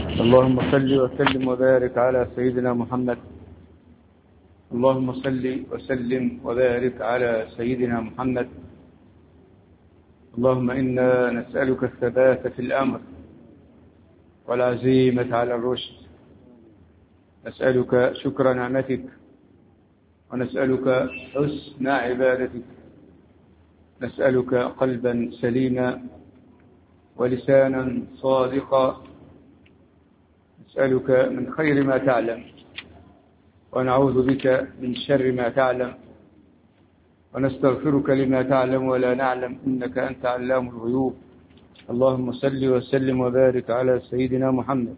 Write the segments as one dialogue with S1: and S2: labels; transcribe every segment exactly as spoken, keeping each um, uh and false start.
S1: اللهم صل وسلم وبارك على سيدنا محمد. اللهم صل وسلم وبارك على سيدنا محمد. اللهم إنا نسألك الثبات في الأمر والعزيمة على الرشد. نسألك شكر نعمتك ونسألك حسن عبادتك. نسألك قلبا سليما ولسانا صادقا. نسألك من خير ما تعلم ونعوذ بك من شر ما تعلم ونستغفرك لما تعلم ولا نعلم إنك أنت علام الغيوب. اللهم صل وسلم وبارك على سيدنا محمد.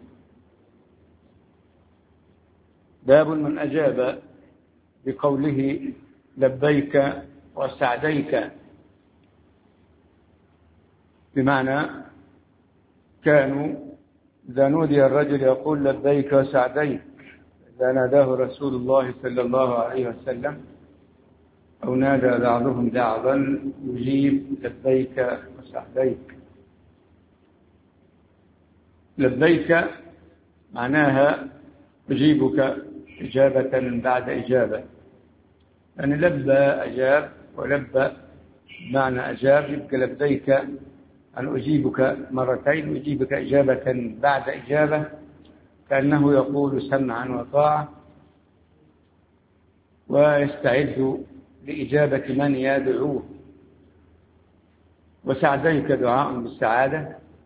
S1: باب من أجاب بقوله لبيك وسعديك، بمعنى كانوا إذا نودي الرجل يقول لبيك وسعديك إذا ناداه رسول الله صلى الله عليه وسلم أو نادى بعضهم بعضا يجيب لبيك وسعديك. لبيك معناها أجيبك إجابة بعد إجابة، يعني لبى أجاب ولبى معنى أجاب، يبقى لبيك أن أجيبك مرتين أجيبك إجابة بعد إجابة، كأنه يقول سمعا وطاعة ويستعد لإجابة من يدعوه. وسعديك دعاء بالسعادة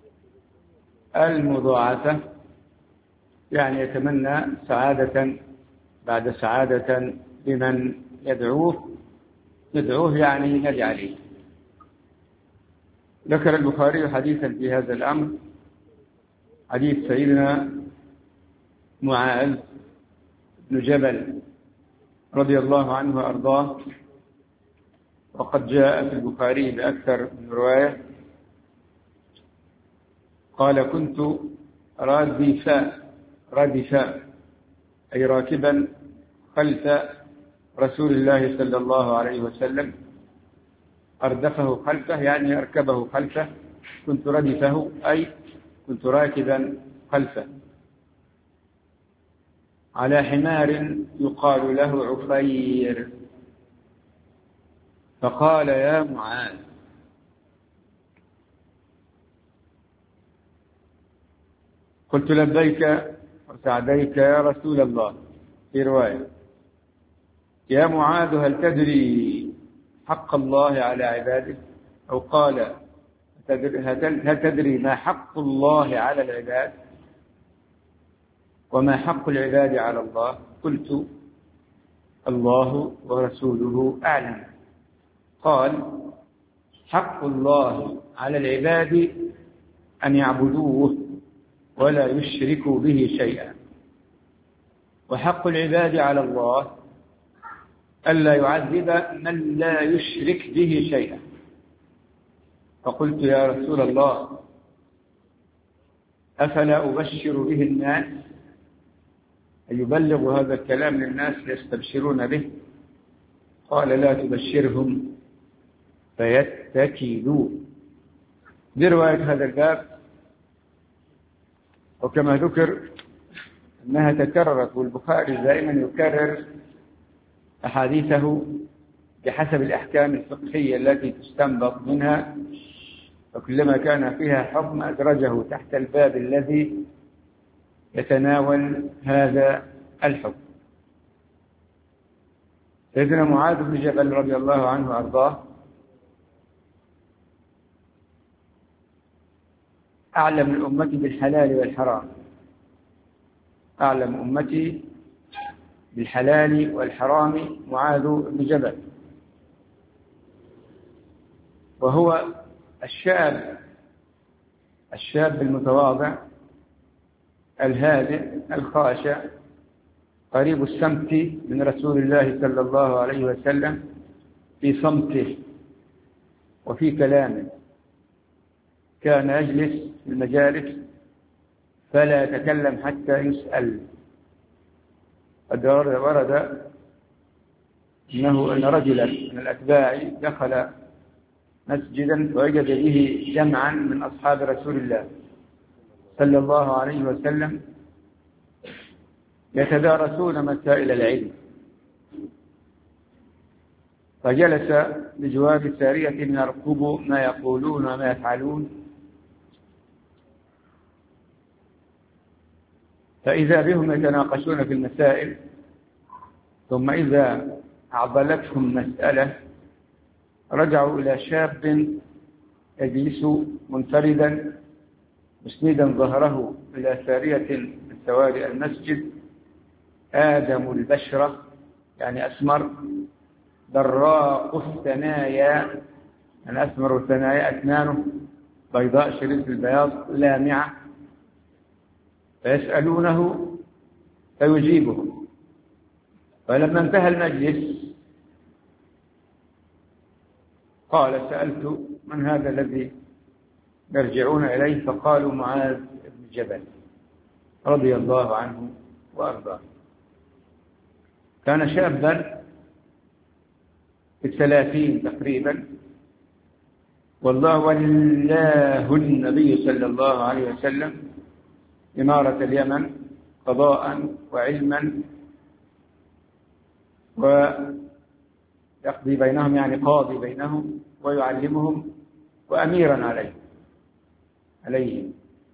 S1: المضاعفة، يعني يتمنى سعادة بعد سعادة لمن يدعوه. يدعوه يعني ينادي عليه. ذكر البخاري حديثا في هذا الأمر، حديث سيدنا معاذ بن جبل رضي الله عنه وأرضاه، وقد جاء في البخاري بأكثر من رواية. قال كنت رادفا رادفا أي راكبا خلف رسول الله صلى الله عليه وسلم. أردفه خلفه يعني أركبه خلفه. كنت ردفه أي كنت راكبا خلفه على حمار يقال له عفير. فقال يا معاذ قلت لبيك وسعديك يا رسول الله. في رواية يا معاذ هل تدري حق الله على عباده، أو قال هل تدري ما حق الله على العباد وما حق العباد على الله؟ قلت الله ورسوله أعلم. قال حق الله على العباد أن يعبدوه ولا يشركوا به شيئا، وحق العباد على الله ألا يعذب من لا يشرك به شيئا. فقلت يا رسول الله أفلا أبشر به الناس، أن يبلغ هذا الكلام للناس يستبشرون به؟ قال لا تبشرهم فيتكلوا. برواية هذا الباب، وكما ذكر أنها تكررت، والبخاري دائما يكرر أحاديثه بحسب الأحكام الفقهية التي تستنبط منها، وكلما كان فيها حكم أدرجه تحت الباب الذي يتناول هذا الحكم. سيدنا معاذ بن جبل رضي الله عنه وأرضاه أعلم الأمة بالحلال والحرام، أعلم أمتي بالحلال والحرام معاذ بن جبل، وهو الشاب الشاب المتواضع الهادئ الخاشع قريب السمت من رسول الله صلى الله عليه وسلم في صمته وفي كلامه. كان يجلس في المجالس فلا يتكلم حتى يسأل. قد ورد أنه أن رجلا من الأتباع دخل مسجدا ووجد به جمعا من أصحاب رسول الله صلى الله عليه وسلم يتدارسون مسائل العلم، فجلس بجوار سارية يرقب ما يقولون وما يفعلون، فإذا بهم يتناقشون في المسائل، ثم إذا أعضلتهم مسألة رجعوا إلى شاب يجلس منفردا مسندا ظهره إلى سارية من سواري المسجد، آدم البشرة يعني أسمر، براق الثنايا يعني أسمر الثنايا، أسنانه بيضاء شديدة البياض لامعة، فيسألونه فيجيبهم. فلما انتهى المجلس قال: سألت من هذا الذي يرجعون إليه؟ فقالوا: معاذ بن جبل رضي الله عنه وأرضاه. كان شابا في الثلاثين تقريبا، والله ولاه النبي صلى الله عليه وسلم إمارة اليمن قضاء وعلما، ويقضي بينهم يعني قاضي بينهم ويعلمهم وأميرا عليهم عليهم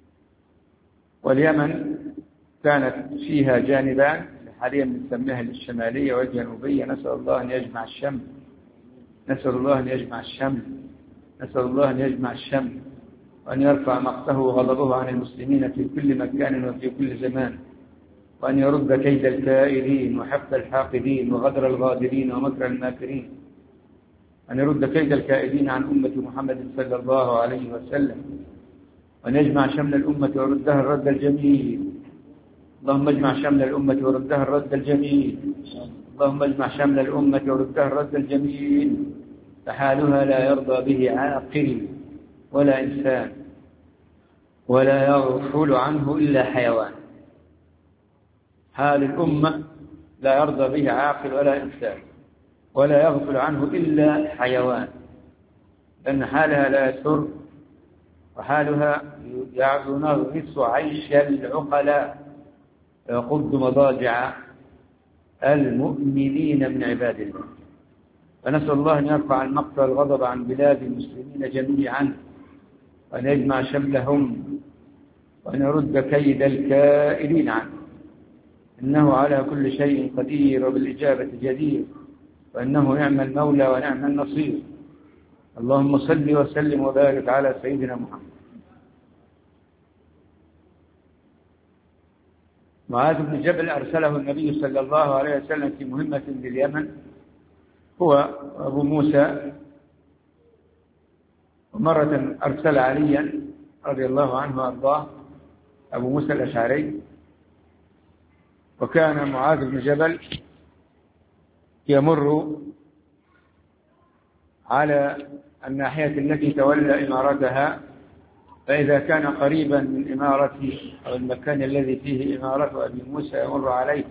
S1: واليمن كانت فيها جانبان حاليا بنسميها الشمالية والجنوبية. نسأل الله أن يجمع الشمل نسأل الله أن يجمع الشمل نسأل الله أن يجمع الشمل وأن يرفع مقته وغضبه عن المسلمين في كل مكان وفي كل زمان، وأن يرد كيد الكائدين وحقد الحاقدين وغدر الغادرين ومكر الماكرين، أن يرد كيد الكائدين عن أمة محمد صلى الله عليه وسلم، وأن يجمع شمل الأمة وردها الرد الجميل. اللهم اجمع شمل الأمة وردها الرد الجميل اللهم اجمع شمل الأمة وردها الرد الجميل. فحالها لا يرضى به عاقل ولا إنسان، ولا يغفل عنه إلا حيوان. حال الأمة لا يرضى به عاقل ولا إنسان، ولا يغفل عنه إلا حيوان، لأن حالها لا يسر، وحالها ينغص عيش العقلاء ويقض مضاجع المؤمنين من عباد الله. فنسأل الله أن يرفع المقت والغضب عن بلاد المسلمين جميعا، وأن يجمع شملهم، وأن يرد كيد الكائدين عنه، إنه على كل شيء قدير وبالإجابة جدير، وإنه نعم المولى ونعم النصير. اللهم صل وسلم وبارك على سيدنا محمد. معاذ بن جبل أرسله النبي صلى الله عليه وسلم في مهمة لليمن، هو أبو موسى، ومرة أرسل عليا رضي الله عنه وأرضاه أبو موسى الأشعري. وكان معاذ بن جبل يمر على الناحية التي تولى إمارتها، فإذا كان قريبا من إمارة أو المكان الذي فيه إمارة أبي موسى يمر عليه،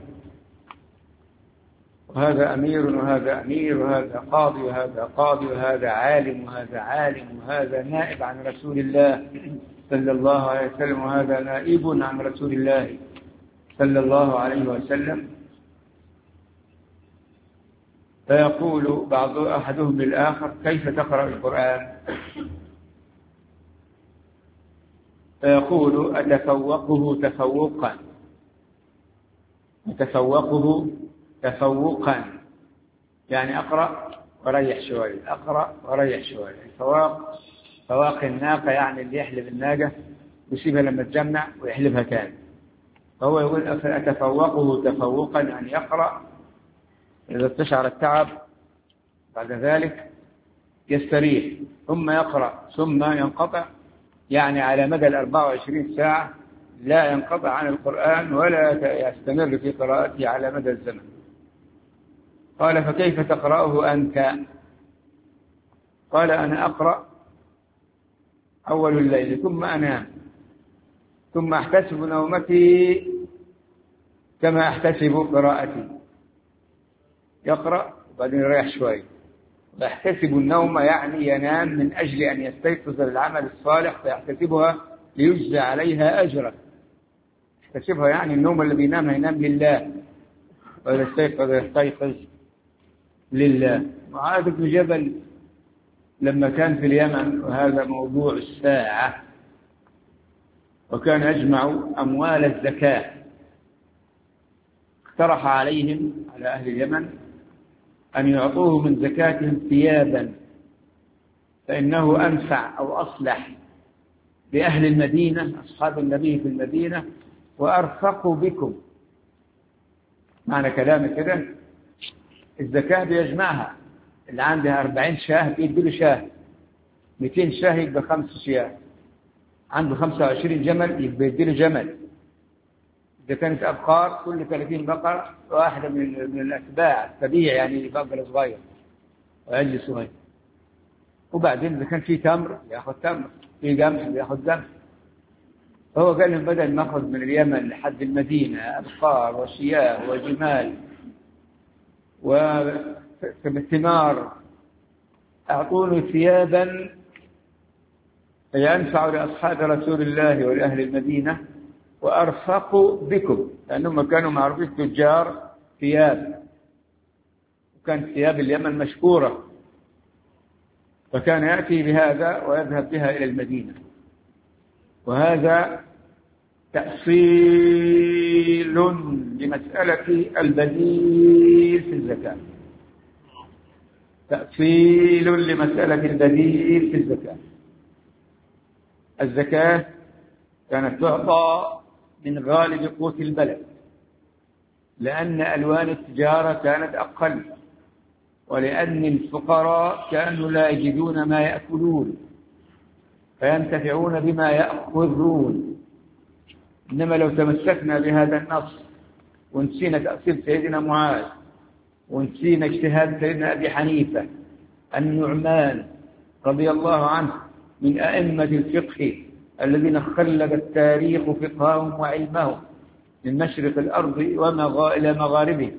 S1: وهذا أمير وهذا أمير وهذا قاضي وهذا قاضي وهذا عالم وهذا عالم وهذا نائب عن رسول الله صلى الله عليه وسلم وهذا نائب عن رسول الله صلى الله عليه وسلم. فيقول بعض أحدهم للآخر: كيف تقرأ القرآن؟ فيقول: أتفوقه تفوقا أتفوقه تفوقا يعني أقرأ وريح شوي، أقرأ وريح شوي. فواق فواق الناقة يعني اللي يحلب الناقة يسيبها لما تجمع ويحلبها كامل. فهو يقول: أتفوقه تفوقا يعني يقرأ، إذا استشعر التعب بعد ذلك يستريح، ثم يقرأ ثم ينقطع، يعني على مدى الأربع وعشرين ساعة لا ينقطع عن القرآن ولا يستمر في قراءته على مدى الزمن. قال: فكيف تقرأه أنت؟ قال: أنا أقرأ أول الليل ثم أنام، ثم أحتسب نومتي كما أحتسب قراءتي. يقرأ وبعدين يريح شوي. ويحتسب النوم يعني ينام من أجل أن يستيقظ للعمل الصالح، فيحتسبها ليجزى عليها أجرا. احتسبها يعني النوم اللي بينام ينام لله، وإذا استيقظ يستيقظ لله. معاذ بن جبل لما كان في اليمن، وهذا موضوع الساعة، وكان يجمع أموال الزكاة، اقترح عليهم على أهل اليمن أن يعطوه من زكاتهم ثيابا، فإنه أنفع أو أصلح لأهل المدينة أصحاب النبي في المدينة، وأرفق بكم. معنى كلامي كده الزكاة بيجمعها، اللي عنده أربعين شاه بيدي له شاه، مئتين شاه يبقى خمس شياه، عنده خمسة وعشرين جمل يبقى يدي له جمل. إذا كانت أبقار كل ثلاثين بقرة واحدة من من الأتباع التبيع، يعني بقرة صغير وعجل صغير. وبعدين إذا كان في تمر يأخذ تمر، في قمح يأخذ قمح. هو قال لهم بدل ما أخذ من اليمن لحد المدينة أبقار وشياه وجمال وثمار، أعطوني ثيابا ينفع لأصحاب رسول الله ولأهل المدينة، وأرفق بكم، لأنهم كانوا معروفين تجار ثياب، وكان ثياب اليمن مشهورة، فكان يأتي بهذا ويذهب بها إلى المدينة. وهذا تأصيل لمسألة البديل في الزكاة، تأصيل لمسألة البديل في الزكاة. الزكاة كانت تعطى من غالب قوت البلد، لأن ألوان التجارة كانت أقل، ولأن الفقراء كانوا لا يجدون ما يأكلون فينتفعون بما يأخذون. إنما لو تمسكنا بهذا النص ونسينا تأصيل سيدنا معاذ، ونسينا اجتهاد سيدنا أبي حنيفة النعمان رضي الله عنه من أئمة الفقه الذين خلد التاريخ فقههم وعلمهم من مشرق الأرض إلى مغاربه،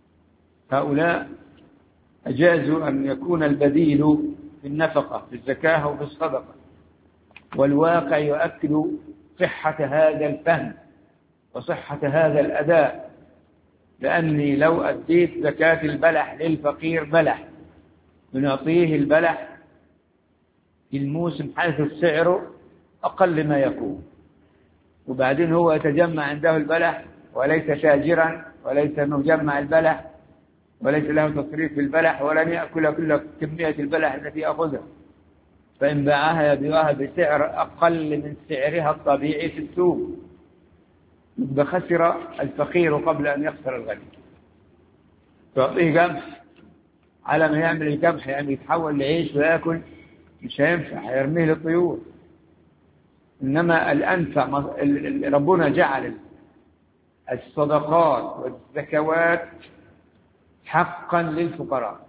S1: هؤلاء أجازوا أن يكون البديل في النفقة في الزكاة وفي الصدقة. والواقع يؤكد صحة هذا الفهم وصحة هذا الأداء، لأني لو أديت زكاة البلح للفقير بلح بنعطيه البلح في الموسم حيث السعر أقل ما يكون، وبعدين هو يتجمع عنده البلح وليس تاجرا وليس مجمع البلح وليس له تصريف في البلح ولن يأكل كل كمية البلح التي أخذها، فإن باعها يبيعها بسعر أقل من سعرها الطبيعي في السوق، يبقى خسر الفقير قبل أن يخسر الغني. تعطيه قمح على ما يعمل القمح يعني يتحول لعيش ويأكل، مش هينفع، هيرميه للطيور. إنما الأنفع ربنا جعل الصدقات والزكوات حقا للفقراء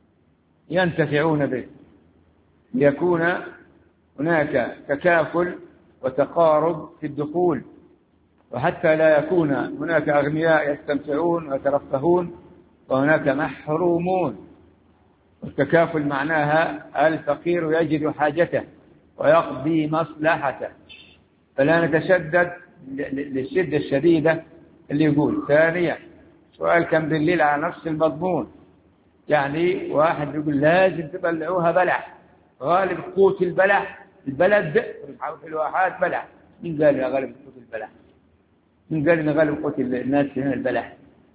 S1: ينتفعون به، ليكون هناك تكافل وتقارب في الدخول، وحتى لا يكون هناك أغنياء يستمتعون ويترفهون وهناك محرومون. والتكافل معناها الفقير يجد حاجته ويقضي مصلحته، فلا نتشدد للشدة الشديدة اللي يقول. ثانيا سؤال كان بالليل على نفس المضمون، يعني واحد يقول لازم تبلعوها بلح، غالب قوت البلح البلد في الواحات بلح. مين قال يا غالب قوت البلح؟ مين قال إن غالب قوت الناس هنا البلح؟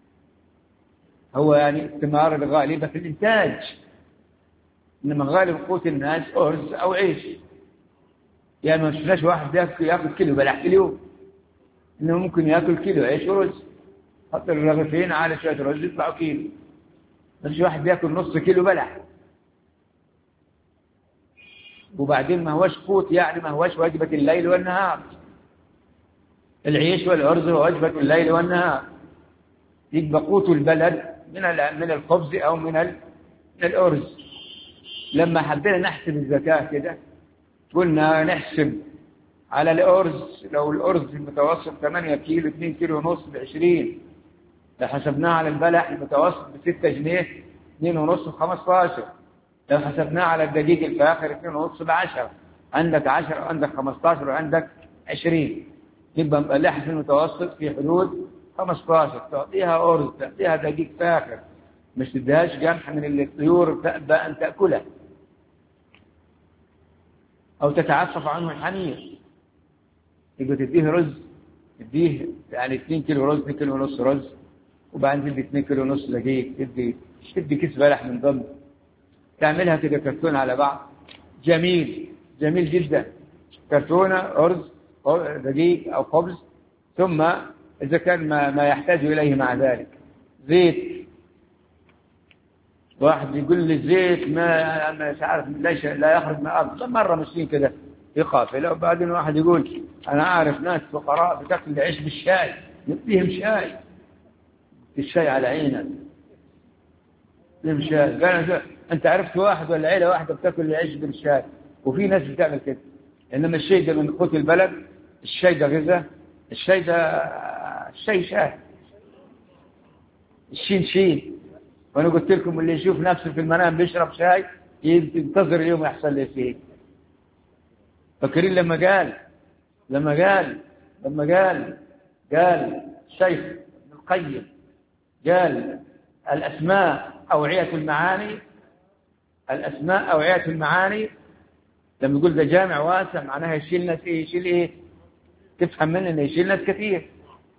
S1: هو يعني الثمار الغالبة في الإنتاج، إنما غالب قوت الناس أرز أو عيش. يعني ما شفناش واحد يأكل كيلو بلح في اليوم، إنه ممكن يأكل كيلو عيش ورز، حط الرغيفين على شوية رز يطلعوا كيلو، بس واحد بيأكل نص كيلو بلح. وبعدين ما هوش قوت، يعني ما هوش وجبة الليل والنهار. العيش والأرز هو وجبة الليل والنهار، يبقى قوت البلد من من الخبز أو من الأرز. لما حبينا نحسب الزكاة كده قلنا نحسب على الأرز، لو الأرز المتوسط ثمانية كيلو اثنين كيلو ونص بعشرين، لو حسبناه على البلح المتوسط بستة جنيه اثنين ونص بخمستاشر، لو حسبناه على الدقيق الفاخر اثنين ونص بعشرة، عندك عشرة وعندك خمستاشر وعندك عشرين، يبقى مقلعها في المتوسط في حدود خمستاشر، تعطيها أرز، تعطيها دقيق فاخر، مش تديهاش قمح من الطيور تأبى أن تأكلها أو تتعفف عنه الحمير. يبقى تديه رز، تديه يعني اثنين كيلو رز، اثنين كيلو ونص رز، وبعدين تدي اثنين كيلو ونص دقيق، تدي تدي كيس بلح من ضمن، تعملها كده كرتونة على بعض، جميل جميل جدا. كرتونة أرز دقيق أو خبز، ثم إذا كان ما, ما يحتاج إليه مع ذلك زيت. واحد يقول لي زيت ما مش عارف ليش لا يخرج من الأرض، مرة ماشيين كده في قافلة، وبعدين واحد يقول أنا أعرف ناس فقراء بتاكل عيش بالشاي، نديهم شاي، الشاي على عينك، نديهم شاي. قال أنت عرفت واحد ولا عيلة واحدة بتاكل العيش بالشاي؟ وفي ناس بتعمل كده. إنما الشاي ده من قوت البلد، الشاي ده غذاء، الشاي ده الشاي شاي، الشين شين. وأنا قلت لكم اللي يشوف نفسه في المنام بيشرب شاي ينتظر اليوم يحصل لي فيه. فاكرين لما قال لما قال لما قال قال الشيخ ابن القيم قال الأسماء أوعية المعاني، الأسماء أوعية المعاني. لما يقول ده جامع واسع معناها يشيل ناس إيه؟ يشيل إيه؟ تفهم منه إنه يشيل ناس كثير.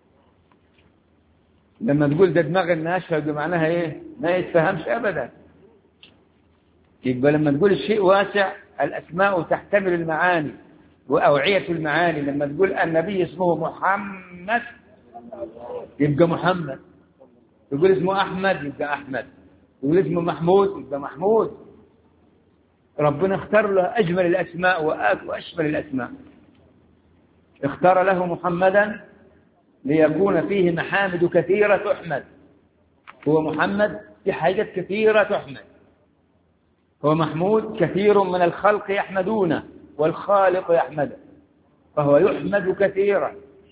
S1: لما تقول ده دماغ الناشفة معناها إيه؟ ما يتفهمش أبدا. يبقى لما تقول الشيء واسع، الأسماء تحتمل المعاني وأوعية المعاني. لما تقول النبي اسمه محمد يبقى محمد، تقول اسمه أحمد يبقى أحمد، تقول اسمه محمود يبقى محمود. ربنا اختار له أجمل الأسماء وأشمل الأسماء. اختار له محمدا ليكون فيه محامد كثيرة تحمد. هو محمد في حاجات كثيرة تحمد، هو محمود كثير من الخلق يحمدونه والخالق يحمده، فهو يحمد كثيرا.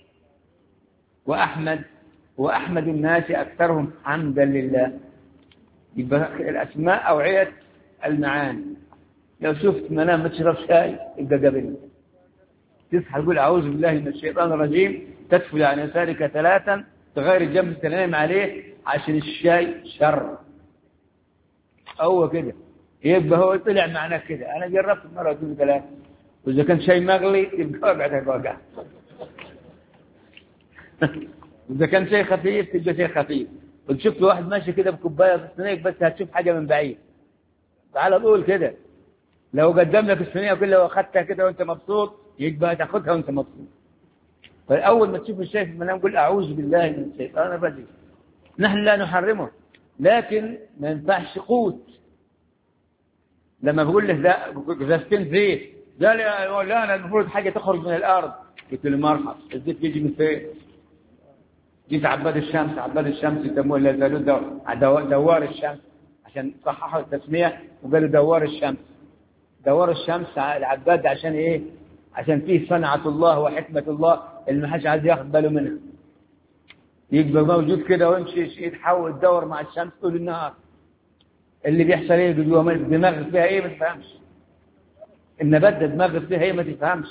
S1: وأحمد وأحمد الناس أكثرهم حمدا لله. يبقى الأسماء أوعية المعاني. لو شفت منام ما تشرب شاي يبقى قبل تصحى تقول أعوذ بالله من الشيطان الرجيم، تدفل عن يسارك ثلاثا، تغير الجنب تنام عليه عشان الشاي شر. هو كده يبقى هو طلع معنا كده. أنا جربت مرة أقول ثلاثة، وإذا كان شاي مغلي يبقى بعد واقع إذا كان شيء خفيف تبقى شيء خفيف. وشفت واحد ماشي كده بكوباية في الصينية بس هتشوف حاجة من بعيد على طول كده. لو قدم لك الصينية كلها واخدتها كده وانت مبسوط يبقى تاخدها وانت مبسوط. فالأول ما تشوف الشيء في المنام قل أعوذ بالله من الشيطان الرجيم. نحن لا نحرمه، لكن ما ينفعش قوت. لما بقول له لا غزتين زيت قال لا أنا المفروض حاجة تخرج من الأرض، قلت له مرحب، الزيت يجي من فين؟ جيت عباد الشمس، عباد الشمس يسموه لا زالوا دوار الشمس عشان صححوا التسمية وقالوا دوار الشمس. دوار الشمس العباد عشان ايه؟ عشان فيه صنعة الله وحكمة الله اللي ما حدش عايز ياخد باله منها. يبقى موجود كده ويمشي يتحول الدور مع الشمس طول النهار. اللي بيحصل ايه جوه دماغ فيها ايه ما تفهمش. النبات ده دماغ فيها ايه ما تفهمش.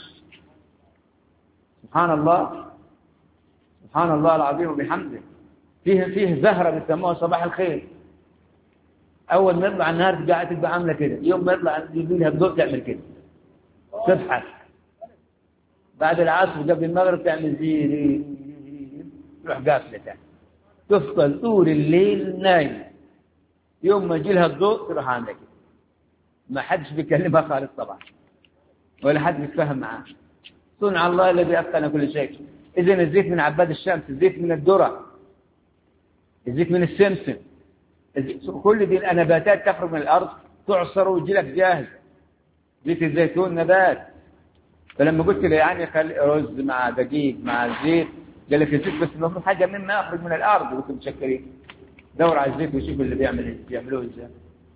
S1: سبحان الله سبحان الله العظيم وبحمده. فيه فيه زهرة بيسموها صباح الخير. أول ما يطلع النهار تبقى تبقى عاملة كده، يوم ما يطلع يجي لها الضوء تعمل كده تضحك. بعد العصر قبل المغرب تعمل زي تروح قافلة تاني، تفضل طول الليل نايمة. يوم ما يجي لها الضوء تروح عاملة كده. ما حدش بيكلمها خالص طبعا ولا حد بيتفهم معاه. صنع الله الذي أتقن كل شيء. إذن الزيت من عباد الشمس، الزيت من الذرة، الزيت من السمسم، كل دي النباتات تخرج من الأرض تعصر ويجي لك جاهز. زيت الزيتون نبات. فلما قلت له يعني خلي رز مع دقيق مع زيت، قال لك الزيت بس المفروض حاجة مما يخرج من الأرض. قلت متشكرين، دور على الزيت وشوف اللي بيعمل بيعملوه ازاي.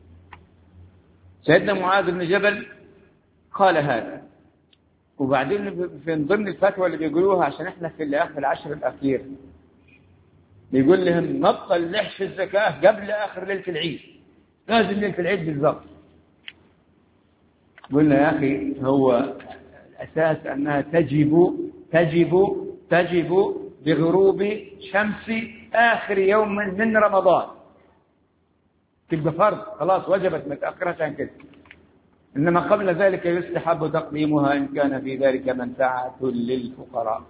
S1: سيدنا معاذ بن جبل قال هذا. وبعدين في ضمن الفتوى اللي بيقولوها عشان احنا في الاخر العشر الاخير بيقول لهم نبطل نحشي الزكاة قبل آخر ليلة العيد، لازم ليلة العيد بالضبط. قلنا يا أخي هو الأساس أنها تجب تجب تجب بغروب شمس آخر يوم من رمضان، تبقى فرض خلاص وجبت، ما تأخرش عن كده. إنما قبل ذلك يستحب تقديمها إن كان في ذلك منفعة للفقراء.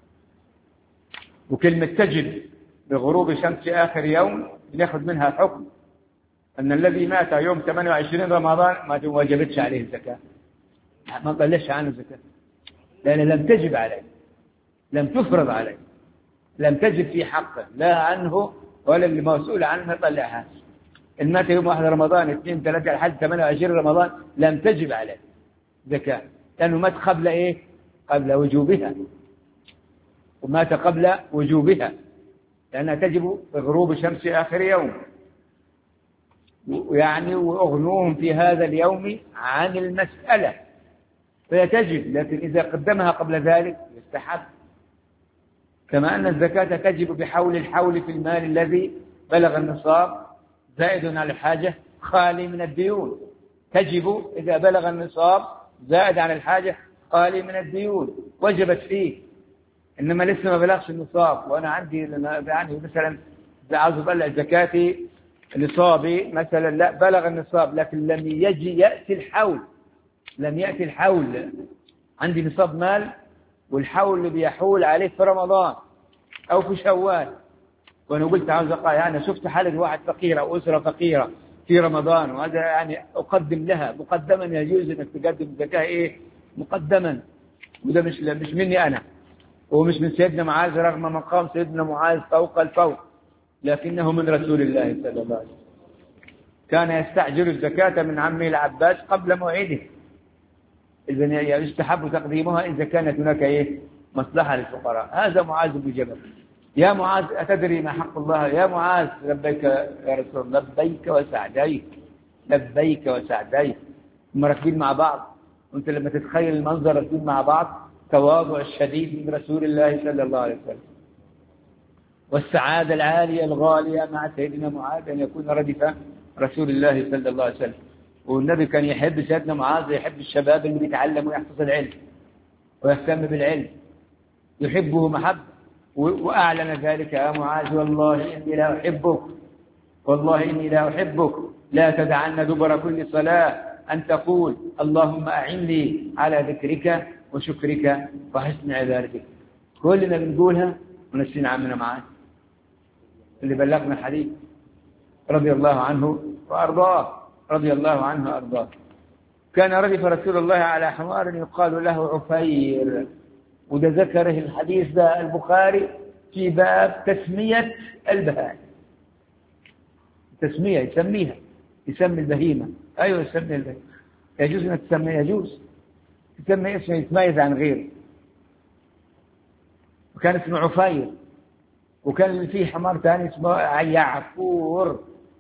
S1: وكلمة تجب بغروب شمس آخر يوم بناخذ منها حكم أن الذي مات يوم ثمانية وعشرين رمضان ما وجبتش عليه الزكاة، ما قلش عنه الزكاة، لأن لم تجب عليه، لم تفرض عليه، لم تجب في حقه لا عنه ولا اللي مسؤول عنه يطلعها. إن مات يوم واحد رمضان اثنين ثلاثة لحد ثمانية وعشرين رمضان لم تجب عليه زكاة، لأنه مات قبل إيه؟ قبل وجوبها، ومات قبل وجوبها لأنها تجب بغروب شمس آخر يوم. يعني وأغنوهم في هذا اليوم عن المسألة، فهي تجب، لكن إذا قدمها قبل ذلك يستحب. كما أن الزكاة تجب بحول الحول في المال الذي بلغ النصاب زائد على الحاجة خالي من الديون، تجب إذا بلغ النصاب زائد على الحاجة خالي من الديون وجبت فيه. إنما لسه ما بلغش النصاب وأنا عندي يعني مثلا عاوز أطلع زكاتي نصابي مثلا، لا بلغ النصاب لكن لم يجي يأتي الحول، لم يأتي الحول، عندي نصاب مال والحول اللي بيحول عليه في رمضان أو في شوال، وأنا قلت عاوز أقع يعني شفت حالة واحد فقيرة أو أسرة فقيرة في رمضان، وهذا يعني أقدم لها مقدما، يجوز أنك تقدم الزكاة إيه مقدما، وده مش مش مني أنا ومش من سيدنا معاذ رغم مقام سيدنا معاذ فوق الفوق، لكنه من رسول الله صلى الله عليه وسلم. كان يستعجل الزكاة من عمه العباس قبل موعده، إذن يستحب تقديمها إذا كانت هناك إيه مصلحة للفقراء. هذا معاذ بن جبل. يا معاذ أتدري ما حق الله؟ يا معاذ لبيك يا رسول الله، لبيك وسعديك، لبيك وسعديك. هم راكبين مع بعض، وانت لما تتخيل المنظر راكبين مع بعض، تواضع الشديد من رسول الله صلى الله عليه وسلم، والسعادة العالية الغالية مع سيدنا معاذ أن يكون ردف رسول الله صلى الله عليه وسلم. والنبي كان يحب سيدنا معاذ، يحب الشباب اللي بيتعلم ويحفظ العلم ويهتم بالعلم، يحبه محبة، وأعلن ذلك: يا معاذ والله إني لا أحبك، والله إني لا أحبك، لا تدعن دبر كل صلاة أن تقول اللهم أعني على ذكرك وشكرك وحسن عبادتك. كلنا بنقولها ونسينا عمنا معاذ اللي بلغنا الحديث رضي الله عنه وأرضاه، رضي الله عنه وأرضاه. كان ردف رسول الله على حمار يقال له عفير، وده ذكره الحديث ده البخاري في باب تسمية البهائم، تسمية يسميها، يسمي البهيمة، أيوة يسمي البهيمة، يجوز أن تسمي، يجوز تسمي اسمه يتميز عن غيره. وكان اسمه عفير، وكان فيه حمار ثاني اسمه يعفور،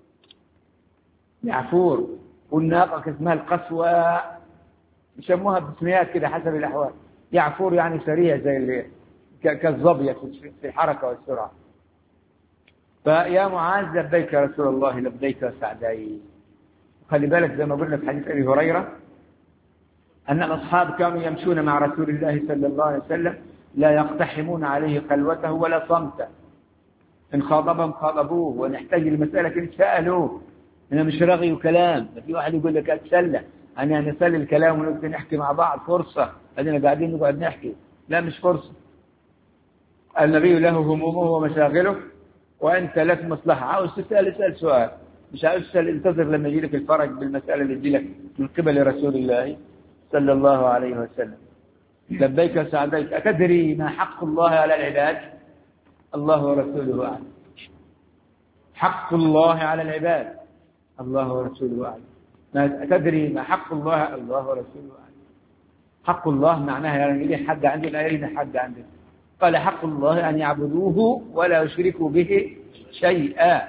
S1: يعفور، والناقة اسمها القسوة، يسموها باسميات كده حسب الأحوال. يعفور يعني سريع زي اللي كالظبية في الحركة والسرعة. فيا معاذ لبيك يا رسول الله، لبيك وسعديك. خلي بالك زي ما قلنا في حديث أبي هريرة أن الأصحاب كانوا يمشون مع رسول الله صلى الله عليه وسلم لا يقتحمون عليه قلوته ولا صمته، إن خاطبهم خاطبوه، ونحتاج المسألة كنت سألوه، أنا مش رغي وكلام. في واحد يقول لك أتسلى أنا نسلي الكلام ونبدأ نحكي مع بعض، فرصة أدينا قاعدين نقعد نحكي، لا مش فرصة. النبي له همومه ومشاغله، وأنت لك مصلحة، عاوز تسأل اسأل سؤال، مش عاوز تسأل انتظر لما يجي لك الفرج بالمسألة اللي تجي لك من قبل رسول الله صلى الله عليه وسلم. لبيك وسعديك. أتدري ما حق الله على العباد؟ الله ورسوله أعلم. حق الله على العباد الله ورسوله أعلم. ما أتدري ما حق الله؟ الله ورسوله أعلم. حق الله معناها يعني ليه حد عنده، لا يريد حد عنده. قال حق الله أن يعبدوه ولا يشركوا به شيئا،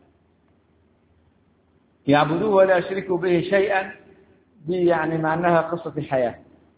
S1: يعبدوه ولا يشركوا به شيئا، دي يعني معناها قصة الحياة،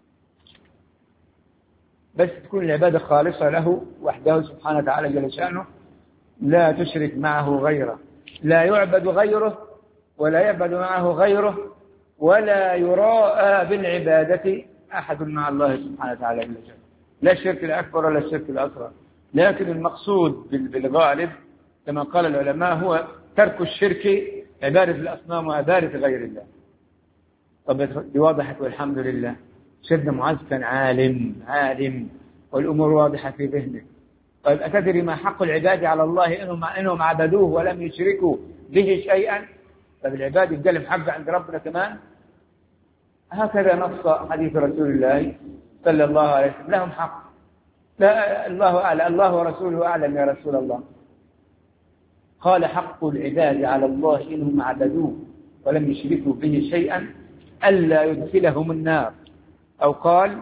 S1: بس تكون العبادة خالصة له وحده سبحانه وتعالى جل شأنه، لا تشرك معه غيره، لا يعبد غيره ولا يعبد معه غيره، ولا يراءى بالعبادة أحد مع الله سبحانه وتعالى جل شأنه. لا الشرك الأكبر ولا الشرك الأصغر، لكن المقصود بالغالب كما قال العلماء هو ترك الشرك، عبادة الأصنام وعبادة غير الله. طب دي وضحت والحمد لله. سيدنا معاذ كان عالم عالم والأمور واضحة في ذهنه. طيب أتدري ما حق العباد على الله إنهم, إنهم عبدوه ولم يشركوا به شيئا؟ طب العباد يبقى لهم حق عند ربنا كمان؟ هكذا نص حديث رسول الله صلى الله عليه وسلم، لهم حق. لا الله أعلم، الله ورسوله أعلم يا رسول الله. قال حق العباد على الله إنهم عبدوه ولم يشركوا به شيئا ألا يدخلهم النار، أو قال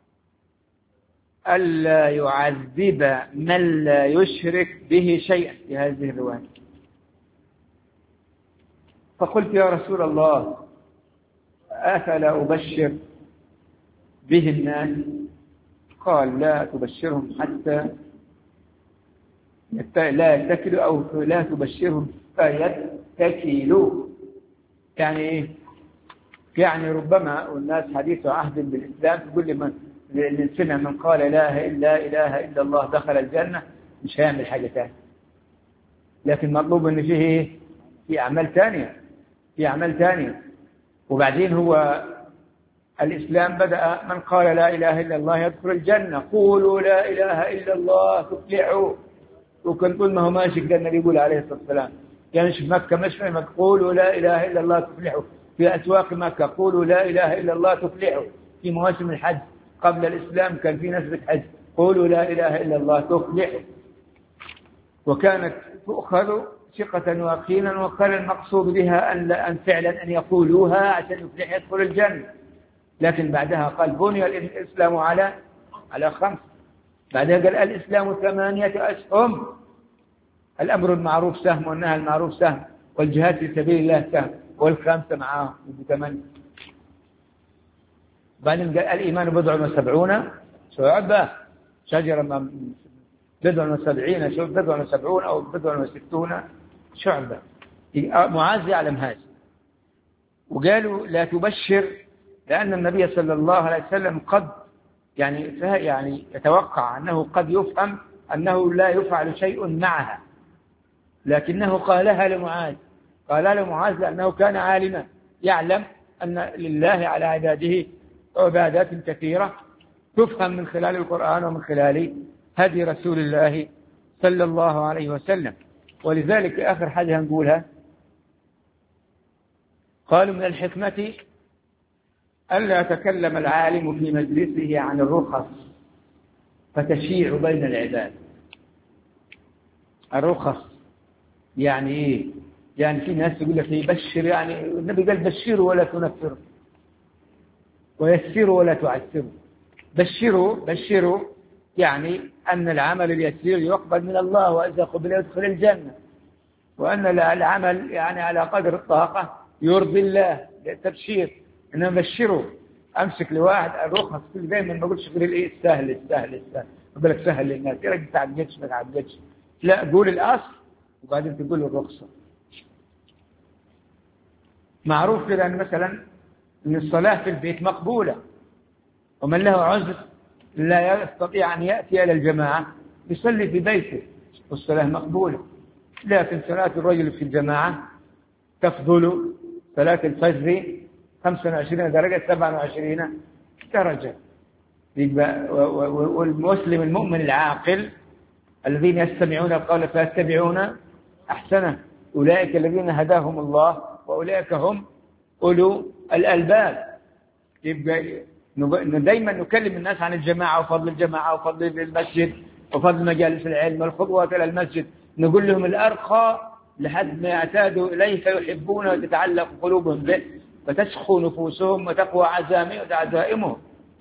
S1: ألا يعذب من لا يشرك به شيئا في هذه الرواية. فقلت يا رسول الله أفلا أبشر به الناس؟ قال لا تبشرهم حتى لا يتكلوا، أو لا تبشرهم فيتكلوا. يعني إيه؟ يعني ربما والناس حديث عهد بالإسلام تقول لمن سمع من قال لا إله إلا الله دخل الجنة مش هيعمل حاجة ثانية، لكن مطلوب أن فيه إيه؟ في أعمال ثانية، في أعمال ثانية. وبعدين هو الإسلام بدأ من قال لا إله إلا الله يدخل الجنة، قولوا لا إله إلا الله تفلحوا. وكان طول ما هو ماشي كان النبي يقول عليه الصلاة والسلام يعني في مكة مش في مكة قولوا لا إله إلا الله تفلحوا، في أسواق مكة قولوا لا إله إلا الله تفلحوا، في مواسم الحج قبل الإسلام كان في نسبة حج قولوا لا إله إلا الله تفلحوا. وكانت تؤخذ ثقة ويقينا، وكان المقصود بها أن أن فعلا أن يقولوها عشان يفلح يدخل الجنة. لكن بعدها قال بني الإسلام على على خمس، بعدها قال الإسلام ثمانية أسهم، الأمر المعروف سهم والنهي المعروف سهم والجهاد في سبيل الله سهم، والخمسة معاه بثمانية. بعدين قال الإيمان بضع وسبعون شعبة، شجرة بضع وسبعين بضع وسبعون أو بضع وستون شعبة. معاذ يعلم هذا. وقالوا لا تبشر لأن النبي صلى الله عليه وسلم قد يعني يعني يتوقع أنه قد يفهم أنه لا يفعل شيء معها، لكنه قالها لمعاذ، قال لمعاذ لأنه كان عالما يعلم أن لله على عباده عبادات كثيرة تفهم من خلال القرآن ومن خلال هدي رسول الله صلى الله عليه وسلم. ولذلك آخر حاجة نقولها قالوا من الحكمة ألا يتكلم العالم في مجلسه عن الرخص فتشيع بين العباد. الرخص يعني إيه؟ يعني في ناس يقول لك يبشر، يعني النبي قال بشروا ولا تنفروا ويسروا ولا تعسروا. بشروا بشروا يعني أن العمل اليسير يقبل من الله، وإذا قبل يدخل الجنة، وأن العمل يعني على قدر الطاقة يرضي الله، تبشير. إنما بشروا أمسك لواحد الرخص كل دايما ما أقولش غير الإيه السهل السهل السهل، أقول لك سهل للناس يا راجل تعجبش ما تعجبش، لا قول الأصل وبعدين تقول الرخصة. معروف كده أن مثلا أن الصلاة في البيت مقبولة، ومن له عذر لا يستطيع أن يأتي إلى الجماعة يصلي في بيته والصلاة مقبولة. لكن صلاة الرجل في الجماعة تفضل صلاة الفجر خمسة وعشرين درجة سبعة وعشرين درجة. والمسلم المؤمن العاقل الذين يستمعون القول فيتبعون أحسنه أولئك الذين هداهم الله وأولئك هم أولو الألباب. يبقى دايما نكلم الناس عن الجماعة وفضل الجماعة وفضل المسجد وفضل مجالس العلم والخطوات إلى المسجد، نقول لهم الأرقى لحد ما يعتادوا إليه فيحبون وتتعلق قلوبهم به فتسخو نفوسهم وتقوى عزائمهم.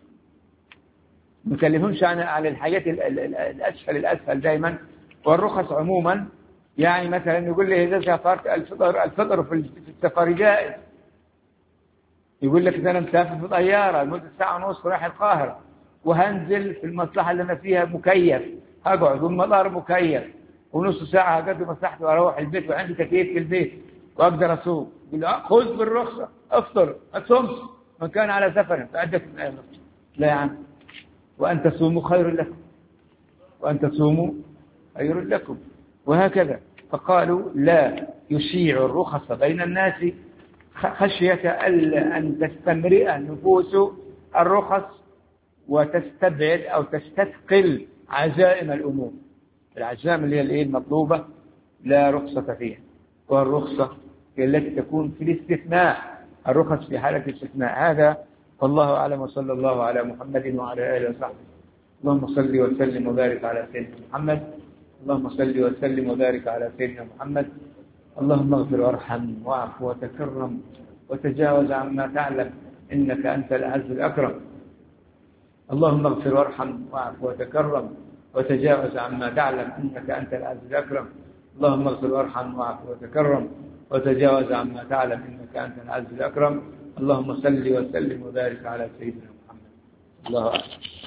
S1: نكلمهمش عن عن الحاجات الأسفل الأسفل دايما. والرخص عموما يعني مثلا نقول له إذا سافرت الفطر الفطر في السفر جائز، يقول لك إذا أنا مسافر في طيارة لمدة ساعة ونص رايح القاهرة وهنزل في المصلحة اللي أنا فيها مكيف، هقعد والمطار مكيف ونص ساعة هقضي مصلحتي وأروح البيت وعندي تكييف في البيت وأقدر أسوق، يقول خذ بالرخصة افطر ما تصومش من كان على سفر فعدة من أيام. لا يا عم وأن تصوموا خير لكم وأن تصوموا خير لكم وهكذا. فقالوا لا يشيع الرخص بين الناس خشية أن تستمرئ نفوس الرخص وتستبعد أو تستثقل عزائم الأمور. العزائم اللي هي الإيه المطلوبة لا رخصة فيها، والرخصة هي التي تكون في الاستثناء، الرخص في حالة الاستثناء. هذا والله أعلم، وصلى الله على محمد وعلى آله وصحبه. اللهم صل وسلم وبارك على سيدنا محمد. اللهم صل وسلم وبارك على سيدنا محمد. اللهم اغفر وارحم واعف وتكرم وتجاوز عما تعلم إنك أنت الأعز الأكرم. اللهم اغفر وارحم واعف وتكرم وتجاوز عما تعلم إنك أنت الأعز الأكرم. اللهم اغفر وارحم واعف وتكرم وتجاوز عما تعلم إنك أنت الأعز الأكرم. اللهم صل وسلم وبارك على سيدنا محمد. الله أكبر.